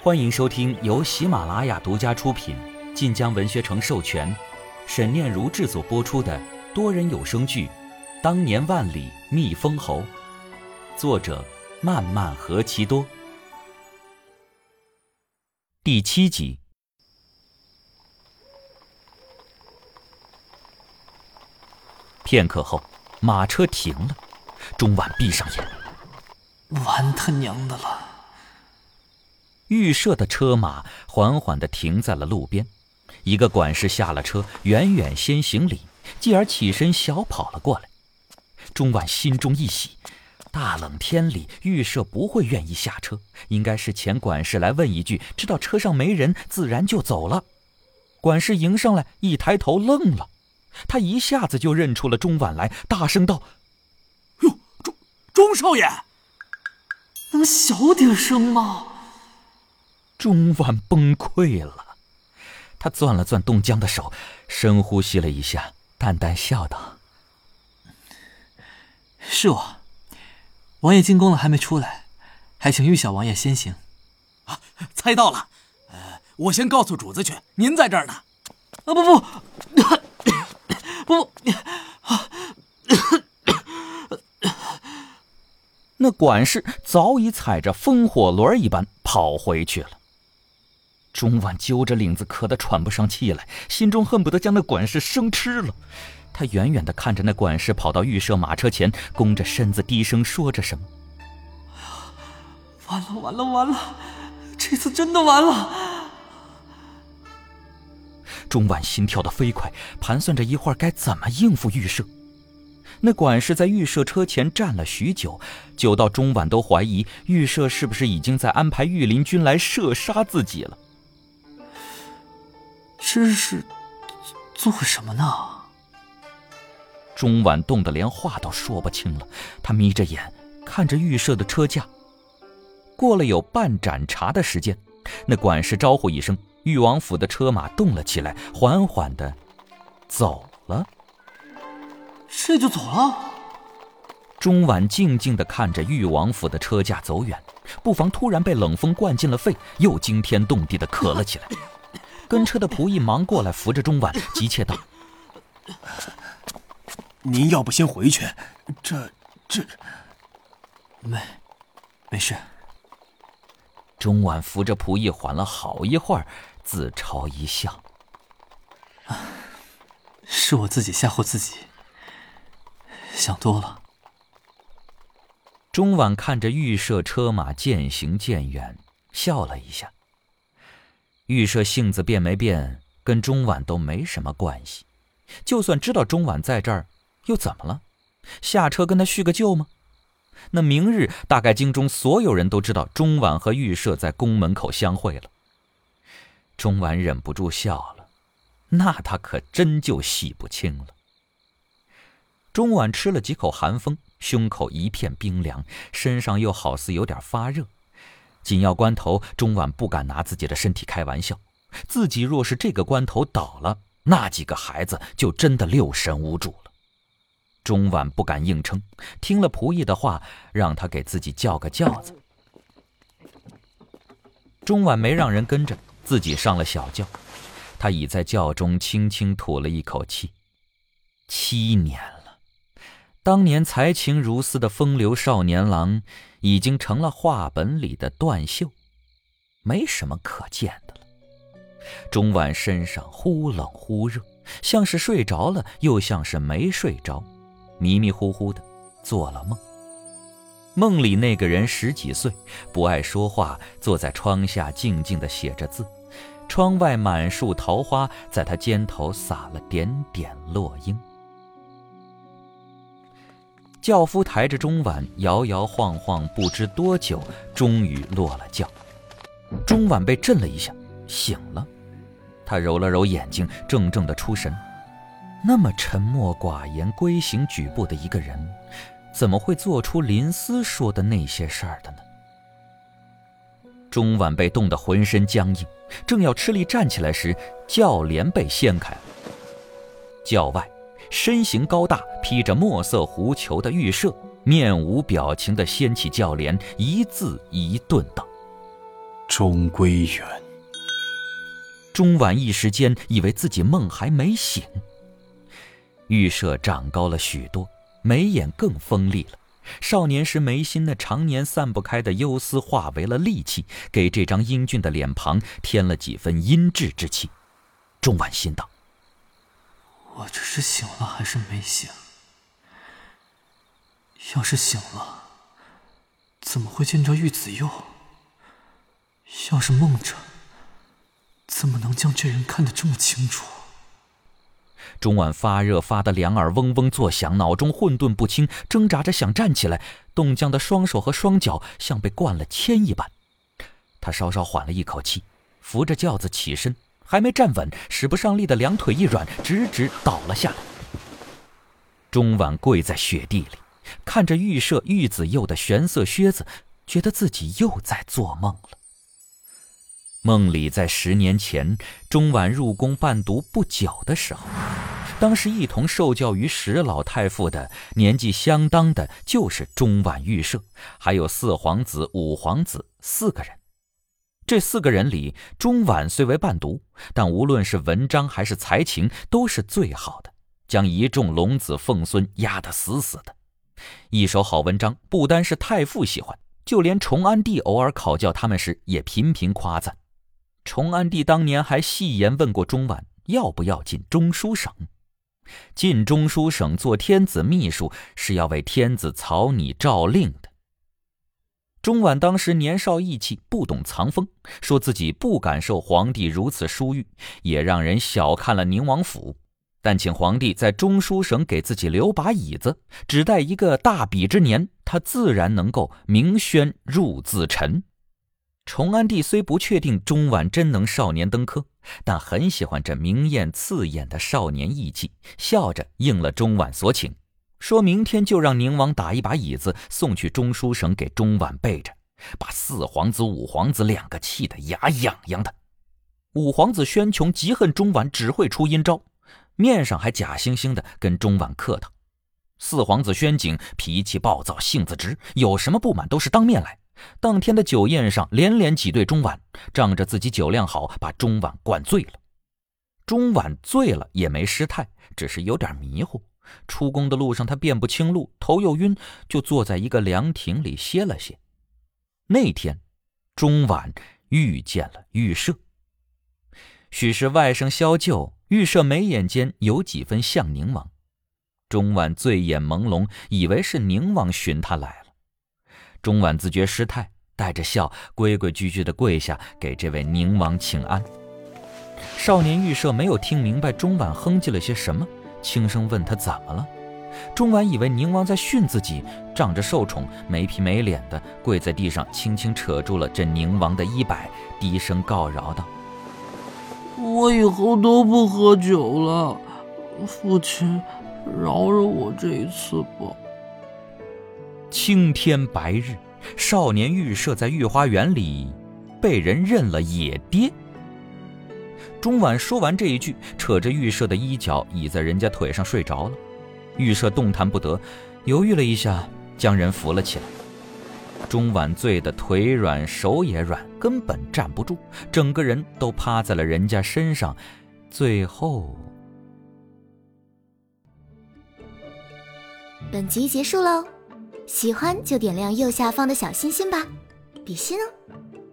欢迎收听由喜马拉雅独家出品、晋江文学城授权、沈念如制作播出的多人有声剧《当年万里觅封侯》，作者漫漫何其多。第7集。片刻后，马车停了，钟婉闭上眼， 完他娘的了！ 预设的车马缓缓地停在了路边，一个管事下了车，远远先行礼，继而起身小跑了过来。钟婉心中一喜，大冷天里预设不会愿意下车，应该是前管事来问一句，知道车上没人，自然就走了。管事迎上来，一抬头愣了，他一下子就认出了钟婉来，大声道：“ 哟，钟少爷， 能小点声吗？” 钟婉崩溃了，他攥了攥冻僵的手，深呼吸了一下，淡淡笑道：“ 是我，王爷进宫了还没出来，还请玉小王爷先行。” 啊，猜到了。我先告诉主子去，您在这儿呢。 不， 那管事早已踩着风火轮一般跑回去了。钟婉揪着领子咳得喘不上气来，心中恨不得将那管事生吃了。他远远地看着那管事跑到预设马车前，弓着身子低声说着什么。 完了，这次真的完了。 钟婉心跳得飞快，盘算着一会儿该怎么应付预设。那管事在预设车前站了许久，久到钟婉都怀疑预设是不是已经在安排御林军来射杀自己了。 这是做什么呢？ 钟婉冻得连话都说不清了，他眯着眼看着预设的车架。过了有半盏茶的时间，那管事招呼一声，裕王府的车马动了起来，缓缓地走了。 这就走了？ 钟婉静静地看着裕王府的车架走远，不妨突然被冷风灌进了肺，又惊天动地地咳了起来。跟车的仆役忙过来扶着钟婉，急切道：“ 您要不先回去？这…… 没事。” 钟婉扶着仆役缓了好一会儿，自嘲一笑：“ 是我自己吓唬自己，想多了。” 钟婉看着预设车马渐行渐远，笑了一下。预设性子变没变，跟钟婉都没什么关系。就算知道钟婉在这儿，又怎么了？下车跟他叙个旧吗？那明日大概京中所有人都知道钟婉和预设在宫门口相会了。钟婉忍不住笑了，那他可真就洗不清了。钟婉吃了几口寒风，胸口一片冰凉，身上又好似有点发热。紧要关头，钟婉不敢拿自己的身体开玩笑，自己若是这个关头倒了，那几个孩子就真的六神无主了。钟婉不敢硬撑，听了仆役的话，让他给自己叫个轿子。钟婉没让人跟着，自己上了小轿。他倚在轿中轻轻吐了一口气。7年了，当年才情如丝的风流少年郎已经成了画本里的断袖，没什么可见的了。钟婉身上忽冷忽热，像是睡着了，又像是没睡着，迷迷糊糊的做了梦。梦里那个人10几岁，不爱说话，坐在窗下静静地写着字，窗外满树桃花在他肩头洒了点点落英。轿夫抬着钟婉摇摇晃晃，不知多久，终于落了轿。钟婉被震了一下，醒了。他揉了揉眼睛，怔怔地出神。那么沉默寡言、规行矩步的一个人，怎么会做出林思说的那些事儿的呢？钟婉被冻得浑身僵硬，正要吃力站起来时，轿帘被掀开了。轿外身形高大，披着墨色狐裘的预设，面无表情地掀起轿帘，一字一顿道：“ 终归远。 钟婉一时间以为自己梦还没醒。玉舍长高了许多，眉眼更锋利了，少年时眉心那常年散不开的忧思化为了戾气，给这张英俊的脸庞添了几分阴鸷之气。钟婉心道： 我这是醒了还是没醒？要是醒了，怎么会见着玉子佑？要是梦着，怎么能将这人看得这么清楚？ 钟婉发热发得两耳嗡嗡作响，脑中混沌不清，挣扎着想站起来，冻僵的双手和双脚像被灌了铅一般。他稍稍缓了一口气，扶着轿子起身，还没站稳，使不上力的两腿一软，直直倒了下来。钟婉跪在雪地里，看着玉舍玉子佑的玄色靴子，觉得自己又在做梦了。梦里在10年前，钟婉入宫伴读不久的时候，当时一同受教于石老太傅的年纪相当的就是钟婉玉舍，还有4皇子5皇子4个人。这4个人里，钟婉虽为伴读，但无论是文章还是才情都是最好的，将一众龙子凤孙压得死死的。一手好文章不单是太傅喜欢，就连崇安帝偶尔考教他们时也频频夸赞。崇安帝当年还戏言问过钟婉要不要进中书省。进中书省做天子秘书是要为天子草拟诏令的。钟婉当时年少意气，不懂藏锋，说自己不敢受皇帝如此殊遇，也让人小看了宁王府。但请皇帝在中书省给自己留把椅子，只待一个大比之年，他自然能够明宣入字臣。崇安帝虽不确定钟婉真能少年登科，但很喜欢这明艳刺眼的少年意气，笑着应了钟婉所请，说明天就让宁王打一把椅子送去中书省给钟婉备着，把4皇子5皇子2个气得牙痒痒的。5皇子宣琼极恨钟婉只会出阴招，面上还假惺惺的跟钟婉客套。4皇子宣景脾气暴躁，性子直，有什么不满都是当面来。当天的酒宴上连连挤兑钟婉，仗着自己酒量好，把钟婉灌醉了。钟婉醉了也没失态，只是有点迷糊。出宫的路上他辨不清路，头又晕，就坐在一个凉亭里歇了歇。那天钟婉遇见了玉舍。许是外甥消旧，玉舍眉眼间有几分像宁王。钟婉醉眼朦胧，以为是宁王寻他来了。钟婉自觉失态，带着笑规规矩矩地跪下给这位宁王请安。少年玉舍没有听明白钟婉哼唧了些什么，轻声问他怎么了。钟婉以为宁王在训自己，仗着受宠，没皮没脸的跪在地上，轻轻扯住了这宁王的衣摆，低声告饶道： 我以后都不喝酒了，父亲饶了我这一次吧。 青天白日，少年玉舍在御花园里被人认了野爹。钟婉说完这一句，扯着玉舍的衣角倚在人家腿上睡着了。玉舍动弹不得，犹豫了一下，将人扶了起来。钟婉醉得腿软手也软，根本站不住，整个人都趴在了人家身上。最后， 本集结束喽，喜欢就点亮右下方的小心心吧，比心哦。